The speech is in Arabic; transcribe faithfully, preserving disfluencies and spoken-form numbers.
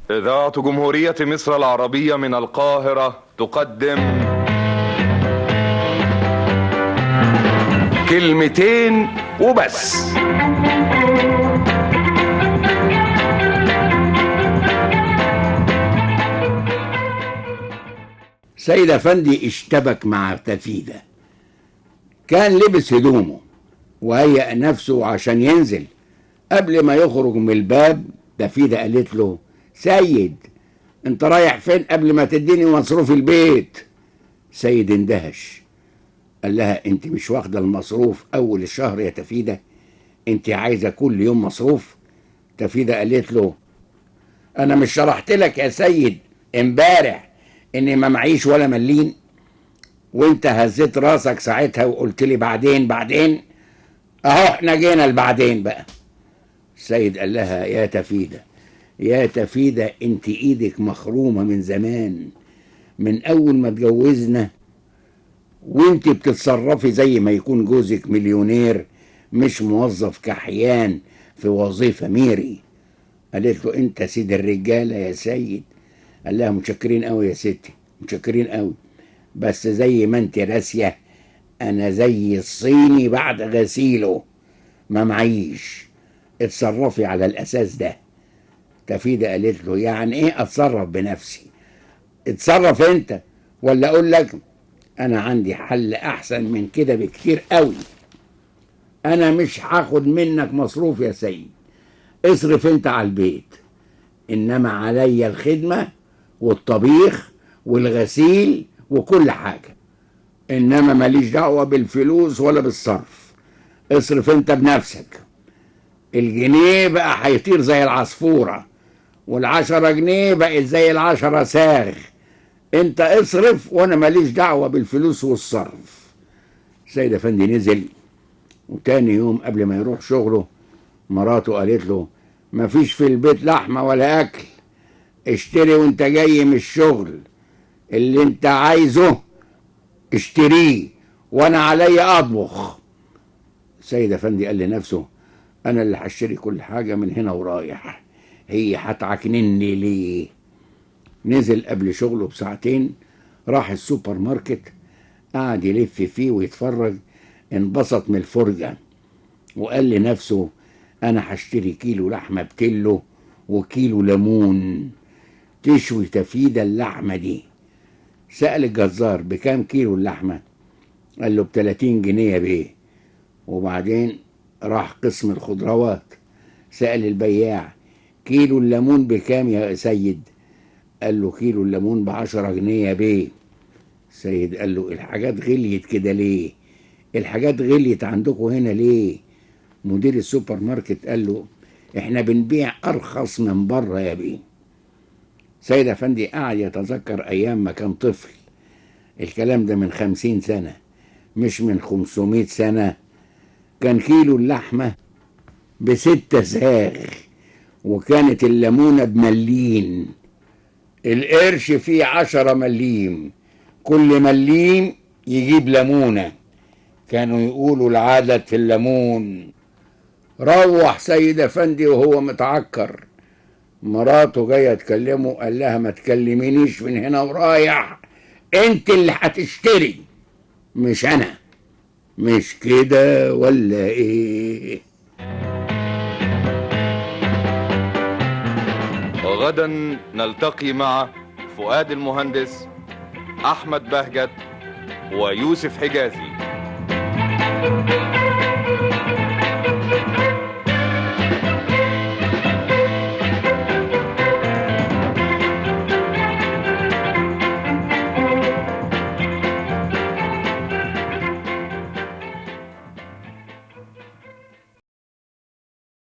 إذاعة جمهورية مصر العربية من القاهرة تقدم كلمتين وبس. سيد أفندي اشتبك مع تفيدة. كان لبس هدومه وهيأ نفسه عشان ينزل. قبل ما يخرج من الباب تفيدة قالت له: سيد، انت رايح فين قبل ما تديني مصروف البيت؟ سيد اندهش، قال لها: انت مش واخدة المصروف اول الشهر يا تفيدة؟ انت عايزة كل يوم مصروف؟ تفيدة قالت له: انا مش شرحت لك يا سيد امبارح اني ما معيش ولا مليم؟ وانت هزيت راسك ساعتها وقلت لي بعدين بعدين. اهو احنا جينا البعدين بقى. السيد قال لها: يا تفيدة يا تفيدة، انت ايدك مخرومة من زمان، من اول ما اتجوزنا وانت بتتصرفي زي ما يكون جوزك مليونير مش موظف كحيان في وظيفة ميري. قالت له: انت سيد الرجالة يا سيد. قال لها: متشكرين قوي يا ستي، متشكرين قوي، بس زي ما انت راسية انا زي الصيني بعد غسيله، ما معيش، اتصرفي على الاساس ده. تفيدة قالت له: يعني ايه اتصرف بنفسي؟ اتصرف انت ولا اقول لك؟ انا عندي حل احسن من كده بكتير قوي. انا مش هاخد منك مصروف يا سيد، اصرف انت على البيت، انما عليا الخدمة والطبيخ والغسيل وكل حاجة، انما ماليش دعوة بالفلوس ولا بالصرف. اصرف انت بنفسك. الجنيه بقى هيطير زي العصفورة، والعشرة جنيه بقت زي العشرة ساغ. انت اصرف وانا ماليش دعوة بالفلوس والصرف. سيد افندي نزل، وتاني يوم قبل ما يروح شغله مراته قالت له: مفيش في البيت لحمة ولا اكل، اشتري وانت جاي من الشغل، اللي انت عايزه اشتريه وانا عليا اطبخ. سيد افندي قال لنفسه: انا اللي هشتري كل حاجة من هنا ورايح، هي هتعكنني ليه؟ نزل قبل شغله بساعتين، راح السوبر ماركت، قعد يلف فيه ويتفرج، انبسط من الفرجة وقال لنفسه: انا هشتري كيلو لحمة بكيلو وكيلو ليمون، تشوي تفيدة اللحمة دي. سأل الجزار: بكام كيلو اللحمة؟ قال له: بتلاتين جنيه يا بيه. وبعدين راح قسم الخضروات، سأل البياع: كيلو الليمون بكام يا سيد؟ قال له: كيلو الليمون بعشرة جنيه يا بيه. سيد قال له: الحاجات غليت كده ليه؟ الحاجات غليت عندكم هنا ليه؟ مدير السوبر ماركت قال له: احنا بنبيع ارخص من بره يا بيه. سيد افندي قعد يتذكر ايام ما كان طفل، الكلام ده من خمسين سنة مش من خمسمائة سنة. كان كيلو اللحمة بستة ساغ، وكانت الليمونة بملين، القرش فيه عشرة مليم، كل مليم يجيب ليمونة. كانوا يقولوا العدد في الليمون. روح سيد افندي وهو متعكر، مراته جايه تكلمه، قال لها: ما تكلمينيش من هنا ورايح، انت اللي هتشتري مش انا. مش كده ولا ايه؟ وغدا نلتقي مع فؤاد المهندس، أحمد بهجت، ويوسف حجازي.